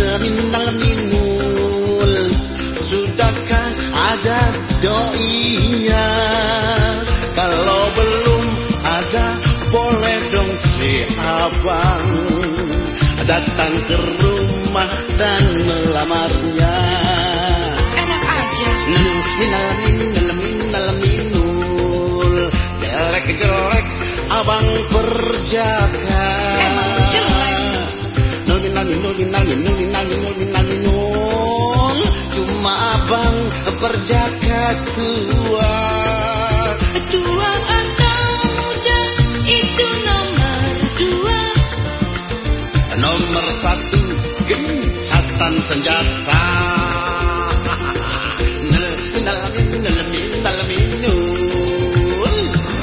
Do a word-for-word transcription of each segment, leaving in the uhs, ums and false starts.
minal minul. Sudahkah ada doinya? Kalau belum ada, boleh dong si abang datang ke rumah dan melamarnya. Enak aja. Minal minal minal minul, jelek jelek abang perjaka. Emang jelek. Minal minul minal minul minal minul minal minul, cuma abang perjaka tua. Tua atau muda itu nomor dua. Nomor satu gencatan senjata. Minal minal minal minul.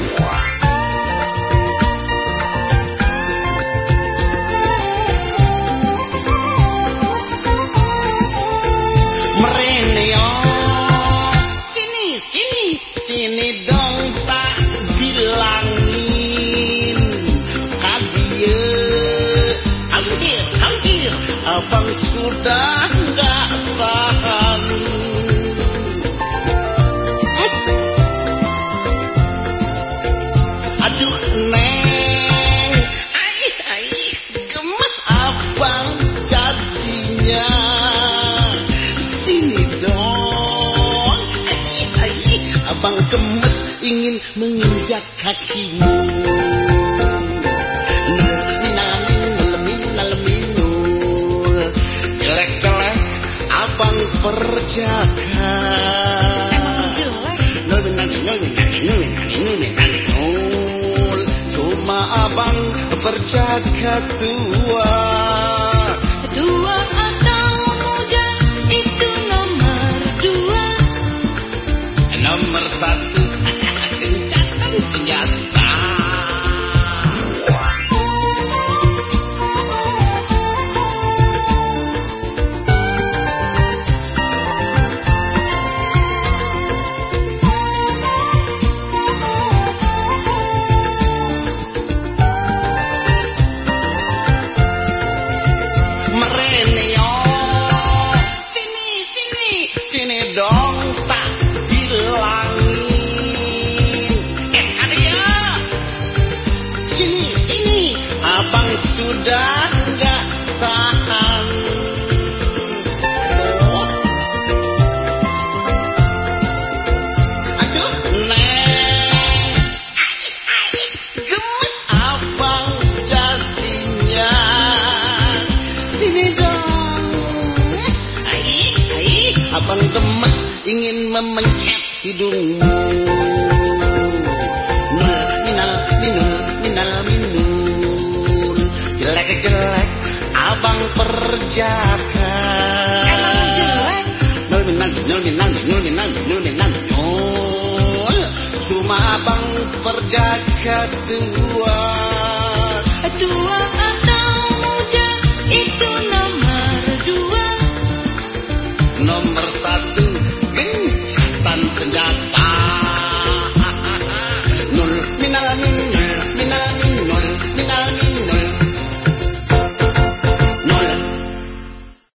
Mereneo, sini sini sini dong tak bilangin kadia. Hampir hampir abang sudah nggak tahan. Aduh neng, aih aih, gemes abang jadinya. Sini dong, aih aih, abang gemes ingin menginjak kakimu. Minal minal minal minul, jelek jelek abang perjaka. Emang jelek. Minal minal minal minal minal minal minal minul, cuma abang perjaka tua. Tua atau muda itu nomor dua. Nomor satu gencatan senjata. Mereneo, sini sini sini dong tak bilangin. Eh Adia, sini sini abang sudah nggak tahan. Aduh, aduh neng, aih aih, gemes abang jadinya. Sini dong, aih aih, abang gemes ingin memencet hidungmu.